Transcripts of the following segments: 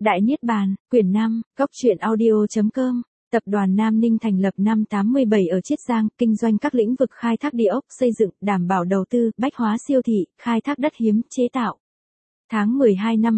Đại Niết Bàn, quyển 5, Góc truyện audio.com. Tập đoàn Nam Ninh thành lập năm 87 ở Chiết Giang, kinh doanh các lĩnh vực khai thác địa ốc, xây dựng, đảm bảo đầu tư, bách hóa siêu thị, khai thác đất hiếm, chế tạo. Tháng 12 năm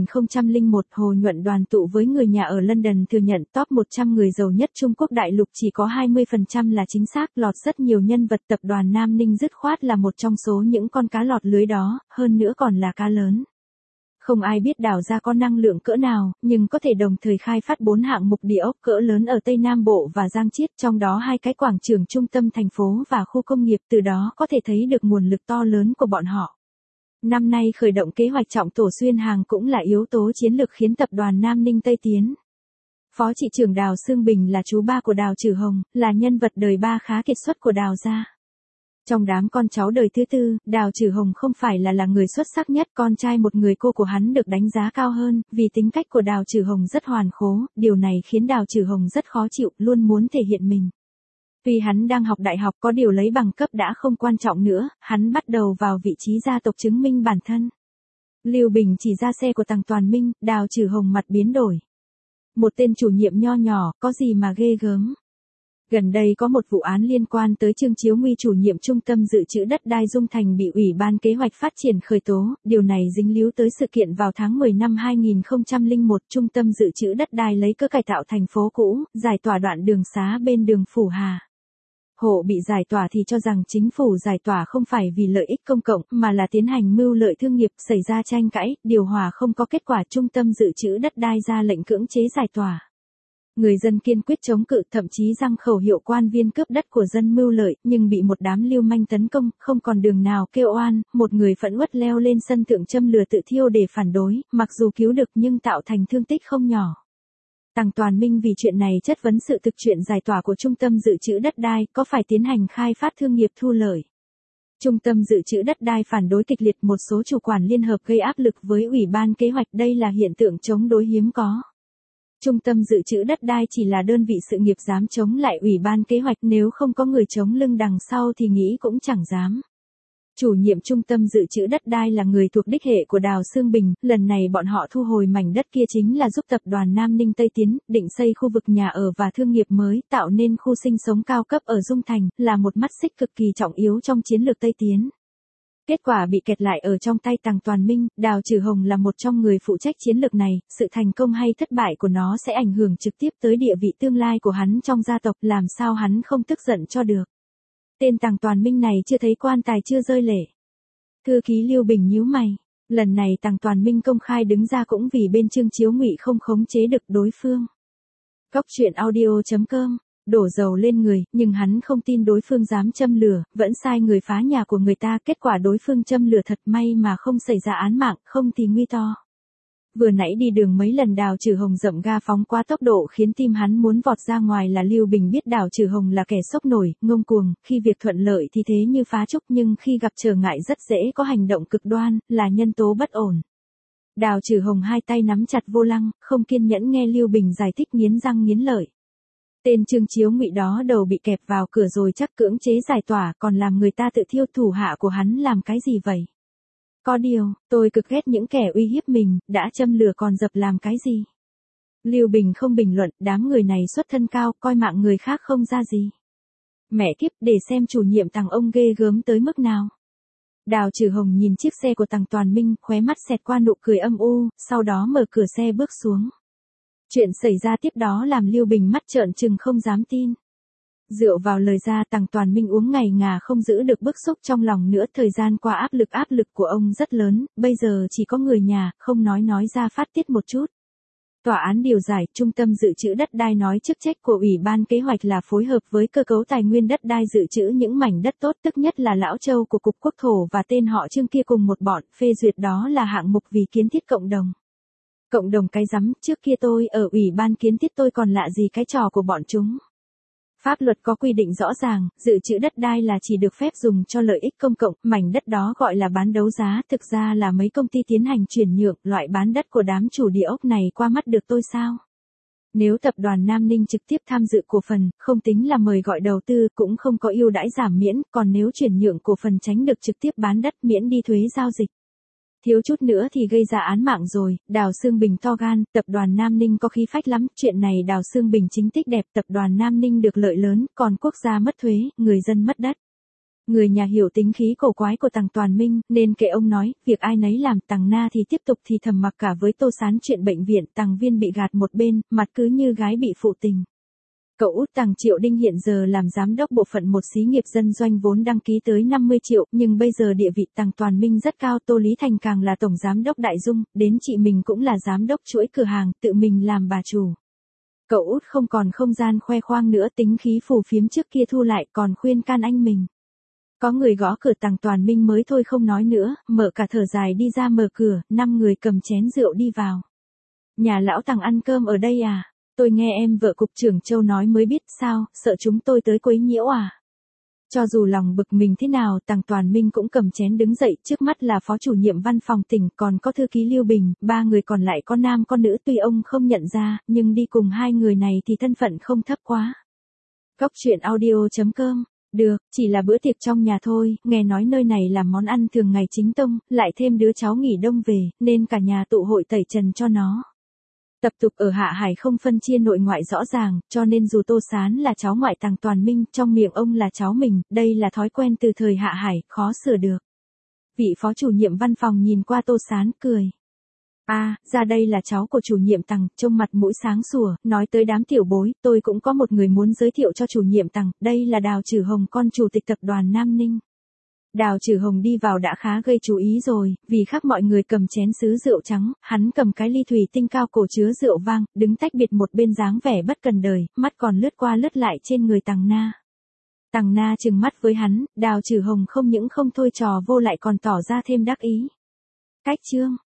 2001, Hồ Nhuận đoàn tụ với người nhà ở London thừa nhận top 100 người giàu nhất Trung Quốc đại lục chỉ có 20% là chính xác, lọt rất nhiều nhân vật. Tập đoàn Nam Ninh dứt khoát là một trong số những con cá lọt lưới đó, hơn nữa còn là cá lớn. Không ai biết đào ra có năng lượng cỡ nào, nhưng có thể đồng thời khai phát 4 hạng mục địa ốc cỡ lớn ở Tây Nam Bộ và Giang Chiết, trong đó 2 cái quảng trường trung tâm thành phố và khu công nghiệp, từ đó có thể thấy được nguồn lực to lớn của bọn họ. Năm nay khởi động kế hoạch trọng tổ xuyên hàng cũng là yếu tố chiến lược khiến tập đoàn Nam Ninh Tây tiến. Phó trị trưởng Đào Sương Bình là chú ba của Đào Trừ Hồng, là nhân vật đời ba khá kiệt xuất của Đào gia. Trong đám con cháu đời thứ tư, Đào Trừ Hồng không phải là người xuất sắc nhất, con trai một người cô của hắn được đánh giá cao hơn, vì tính cách của Đào Trừ Hồng rất hoàn khố, điều này khiến Đào Trừ Hồng rất khó chịu, luôn muốn thể hiện mình. Vì hắn đang học đại học, có điều lấy bằng cấp đã không quan trọng nữa, hắn bắt đầu vào vị trí gia tộc chứng minh bản thân. Lưu Bình chỉ ra xe của Tằng Toàn Minh, Đào Trừ Hồng mặt biến đổi. Một tên chủ nhiệm nho nhỏ, có gì mà ghê gớm. Gần đây có một vụ án liên quan tới Trương Chiếu Nguy, chủ nhiệm Trung tâm Dự trữ Đất đai Dung Thành, bị Ủy ban Kế hoạch Phát triển khởi tố, điều này dính líu tới sự kiện vào tháng 10 năm 2001, Trung tâm Dự trữ Đất đai lấy cớ cải tạo thành phố cũ, giải tỏa đoạn đường xá bên đường Phủ Hà. Hộ bị giải tỏa thì cho rằng chính phủ giải tỏa không phải vì lợi ích công cộng, mà là tiến hành mưu lợi thương nghiệp, xảy ra tranh cãi, điều hòa không có kết quả, Trung tâm Dự trữ Đất đai ra lệnh cưỡng chế giải tỏa. Người dân kiên quyết chống cự, thậm chí giăng khẩu hiệu quan viên cướp đất của dân mưu lợi, nhưng bị một đám lưu manh tấn công, không còn đường nào kêu oan, một người phẫn uất leo lên sân thượng châm lửa tự thiêu để phản đối, mặc dù cứu được nhưng tạo thành thương tích không nhỏ. Tằng Toàn Minh vì chuyện này chất vấn sự thực chuyện giải tỏa của Trung tâm Dự trữ Đất đai, có phải tiến hành khai phát thương nghiệp thu lợi. Trung tâm Dự trữ Đất đai phản đối kịch liệt, một số chủ quản liên hợp gây áp lực với Ủy ban Kế hoạch, đây là hiện tượng chống đối hiếm có. Trung tâm Dự trữ Đất đai chỉ là đơn vị sự nghiệp dám chống lại Ủy ban Kế hoạch, nếu không có người chống lưng đằng sau thì nghĩ cũng chẳng dám. Chủ nhiệm Trung tâm Dự trữ Đất đai là người thuộc đích hệ của Đào Sương Bình, lần này bọn họ thu hồi mảnh đất kia chính là giúp tập đoàn Nam Ninh Tây tiến, định xây khu vực nhà ở và thương nghiệp mới, tạo nên khu sinh sống cao cấp ở Dung Thành, là một mắt xích cực kỳ trọng yếu trong chiến lược Tây tiến. Kết quả bị kẹt lại ở trong tay Tằng Toàn Minh, Đào Trừ Hồng là một trong người phụ trách chiến lược này, sự thành công hay thất bại của nó sẽ ảnh hưởng trực tiếp tới địa vị tương lai của hắn trong gia tộc, làm sao hắn không tức giận cho được. Tên Tằng Toàn Minh này chưa thấy quan tài chưa rơi lệ. Thư ký Lưu Bình nhíu mày, lần này Tằng Toàn Minh công khai đứng ra cũng vì bên Trương Chiếu Ngụy không khống chế được đối phương. Góc truyện audio.com. Đổ dầu lên người, nhưng hắn không tin đối phương dám châm lửa, vẫn sai người phá nhà của người ta, kết quả đối phương châm lửa thật, may mà không xảy ra án mạng, không thì nguy to. Vừa nãy đi đường mấy lần Đào Trừ Hồng dậm ga phóng quá tốc độ khiến tim hắn muốn vọt ra ngoài, là Lưu Bình biết Đào Trừ Hồng là kẻ sốc nổi, ngông cuồng, khi việc thuận lợi thì thế như phá trúc, nhưng khi gặp trở ngại rất dễ có hành động cực đoan, là nhân tố bất ổn. Đào Trừ Hồng hai tay nắm chặt vô lăng, không kiên nhẫn nghe Lưu Bình giải thích, nghiến răng nghiến lợi. Tên Trương Chiếu Ngụy đó đầu bị kẹp vào cửa rồi chắc cưỡng chế giải tỏa, còn làm người ta tự thiêu, thủ hạ của hắn làm cái gì vậy? Có điều, tôi cực ghét những kẻ uy hiếp mình, đã châm lửa còn dập làm cái gì? Lưu Bình không bình luận, đám người này xuất thân cao, coi mạng người khác không ra gì. Mẹ kiếp, để xem chủ nhiệm Tằng ông ghê gớm tới mức nào. Đào Trừ Hồng nhìn chiếc xe của Tằng Toàn Minh, khóe mắt xẹt qua nụ cười âm u, sau đó mở cửa xe bước xuống. Chuyện xảy ra tiếp đó làm Lưu Bình mắt trợn trừng không dám tin. Rượu vào lời ra, Tằng Toàn Minh uống ngày ngà không giữ được bức xúc trong lòng nữa, thời gian qua áp lực của ông rất lớn, bây giờ chỉ có người nhà, không nói ra phát tiết một chút. Tòa án điều giải, Trung tâm Dự trữ Đất đai nói chức trách của Ủy ban Kế hoạch là phối hợp với cơ cấu tài nguyên đất đai dự trữ những mảnh đất tốt, tức nhất là Lão Châu của Cục Quốc thổ và tên họ Trương kia cùng một bọn, phê duyệt đó là hạng mục vì kiến thiết cộng đồng. Cộng đồng cái rắm, trước kia tôi ở Ủy ban kiến thiết tôi còn lạ gì cái trò của bọn chúng. Pháp luật có quy định rõ ràng, dự trữ đất đai là chỉ được phép dùng cho lợi ích công cộng, mảnh đất đó gọi là bán đấu giá, thực ra là mấy công ty tiến hành chuyển nhượng, loại bán đất của đám chủ địa ốc này qua mắt được tôi sao? Nếu tập đoàn Nam Ninh trực tiếp tham dự cổ phần, không tính là mời gọi đầu tư, cũng không có ưu đãi giảm miễn, còn nếu chuyển nhượng cổ phần tránh được trực tiếp bán đất, miễn đi thuế giao dịch. Thiếu chút nữa thì gây ra án mạng rồi, Đào Sương Bình to gan, tập đoàn Nam Ninh có khí phách lắm, chuyện này Đào Sương Bình chính tích đẹp, tập đoàn Nam Ninh được lợi lớn, còn quốc gia mất thuế, người dân mất đất. Người nhà hiểu tính khí cổ quái của Tằng Toàn Minh, nên kệ ông nói, việc ai nấy làm. Tằng Na thì tiếp tục thì thầm mặc cả với Tô Sán chuyện bệnh viện. Tằng Viên bị gạt một bên, mặt cứ như gái bị phụ tình. Cậu út Tằng Triệu Đinh hiện giờ làm giám đốc bộ phận một xí nghiệp dân doanh vốn đăng ký tới 50 triệu, nhưng bây giờ địa vị Tằng Toàn Minh rất cao. Tô Lý Thành càng là tổng giám đốc Đại Dung, đến chị mình cũng là giám đốc chuỗi cửa hàng, tự mình làm bà chủ. Cậu út không còn không gian khoe khoang nữa, tính khí phù phiếm trước kia thu lại, còn khuyên can anh mình. Có người gõ cửa, Tằng Toàn Minh mới thôi không nói nữa, mở cả thở dài đi ra mở cửa, 5 người cầm chén rượu đi vào. Nhà lão Tằng ăn cơm ở đây à? Tôi nghe em vợ cục trưởng Châu nói mới biết. Sao, sợ chúng tôi tới quấy nhiễu à? Cho dù lòng bực mình thế nào, Tằng Toàn Minh cũng cầm chén đứng dậy, trước mắt là phó chủ nhiệm văn phòng tỉnh, còn có thư ký Lưu Bình, 3 người còn lại có nam có nữ, tuy ông không nhận ra, nhưng đi cùng 2 người này thì thân phận không thấp quá. Góc truyện audio.com. Được, chỉ là bữa tiệc trong nhà thôi, nghe nói nơi này làm món ăn thường ngày chính tông, lại thêm đứa cháu nghỉ đông về, nên cả nhà tụ hội tẩy trần cho nó. Tập tục ở Hạ Hải không phân chia nội ngoại rõ ràng, cho nên dù Tô Sán là cháu ngoại Tằng Toàn Minh, trong miệng ông là cháu mình, đây là thói quen từ thời Hạ Hải, khó sửa được. Vị phó chủ nhiệm văn phòng nhìn qua Tô Sán, cười. Ra đây là cháu của chủ nhiệm Tằng, trông mặt mũi sáng sủa, nói tới đám tiểu bối, tôi cũng có một người muốn giới thiệu cho chủ nhiệm Tằng, đây là Đào Trử Hồng, con chủ tịch tập đoàn Nam Ninh. Đào Trử Hồng đi vào đã khá gây chú ý rồi, vì khác mọi người cầm chén sứ rượu trắng, hắn cầm cái ly thủy tinh cao cổ chứa rượu vang, đứng tách biệt một bên dáng vẻ bất cần đời, mắt còn lướt qua lướt lại trên người Tằng Na. Tằng Na trừng mắt với hắn, Đào Trử Hồng không những không thôi trò vô lại còn tỏ ra thêm đắc ý. Cách chương.